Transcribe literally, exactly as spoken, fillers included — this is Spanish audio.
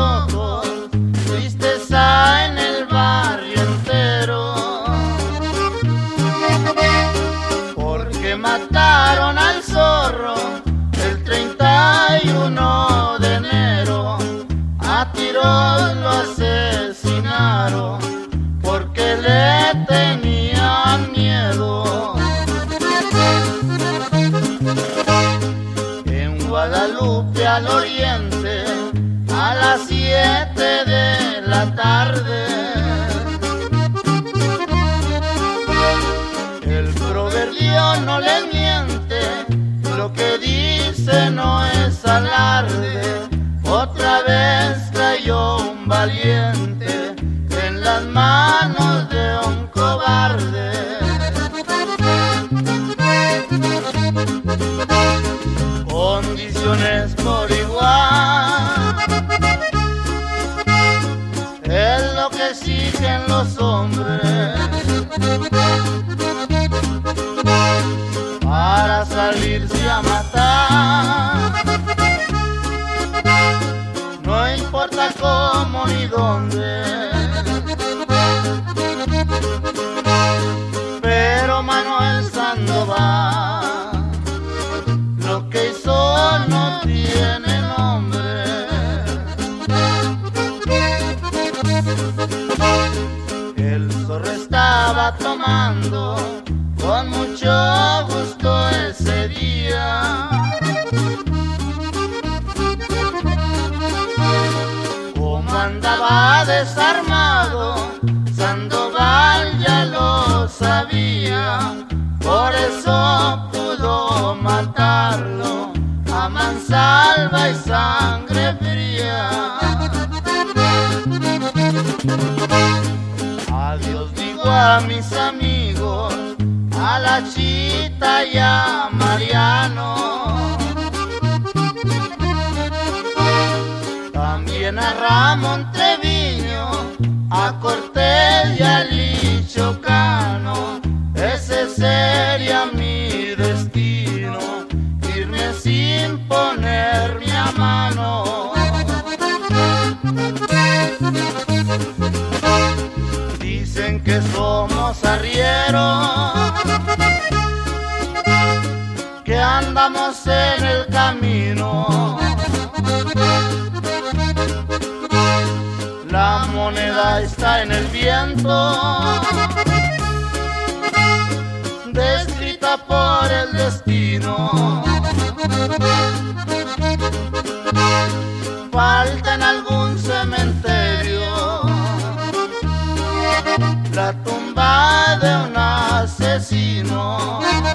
ojos, tristeza en el barrio entero, porque mataron al zorro el treinta y uno de enero, a tiros lo asesinaron porque le tenían miedo. En Guadalupe al oriente, a las siete de la tarde, el proverbio no le miente, lo que dice no es alarde. Otra vez cayó un valiente en las manos de un cobarde. Condiciones por igual es lo que exigen los hombres para salirse a matar. No importa cómo ni dónde, pero Manuel Sandoval lo que hizo no tiene nombre. El zorro estaba tomando con mucho gusto ese día. Como andaba desarmado, Sandoval ya lo sabía, por eso pudo matarlo a mansalva y sangre fría. Adiós digo a mis amigos, a la Chita y a Mariano, también a Ramón Treviño, a Cortés y a Licho Cano. Ese sería mi destino, irme sin ponerme a mano. Dicen que somos arrieros, que andamos en el camino. La moneda está en el viento, descrita por el destino. Falta en algún cementerio la tumba de un asesino.